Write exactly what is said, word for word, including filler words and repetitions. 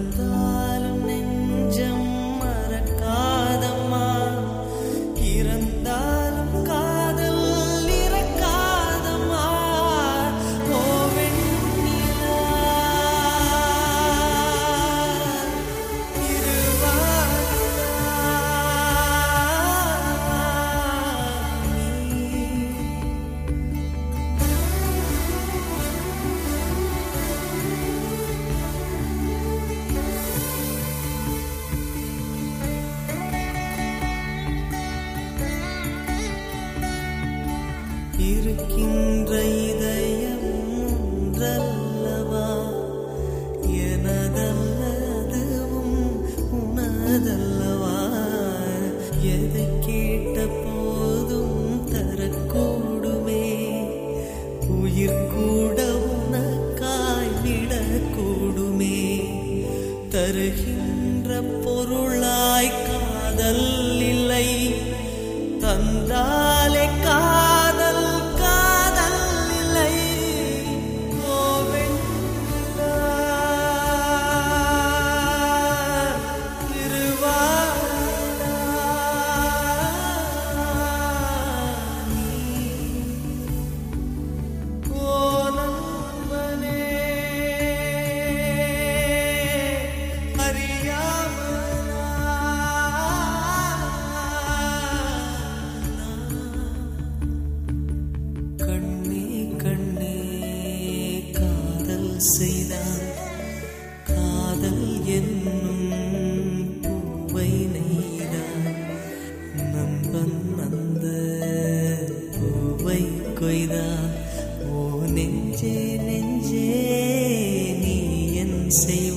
மறந்தாலும் நெஞ்சம் மறக்காதம்மா, இறந்தாலும் காதல் இறக்காதம்மா. ஓ வெண்ணிலா இருக்கின்ற இதயம் ஒன்றல்லவா, எனதல்ல அதுவும் உனதல்லவா. எதை கேட்ட போதும் தரக்கூடுமே, உயிர் கூட உனக்காய் விடக்கூடுமே. தருகின்ற பொருளாய் காதல் இல்லை, தந்தாலே காதல் காதல் இல்லை. ஓ வெண்ணிலா திருவாரூரா நீ. ஓ நண்பனே அறியாமலா கண்ணே கண்ணே காதல் செய்தான், காதல் என்னும் பூவை நெய்தான். நண்பன் அந்த பூவை கொய்தான். ஓ நெஞ்சே நெஞ்சே நீ என் செய்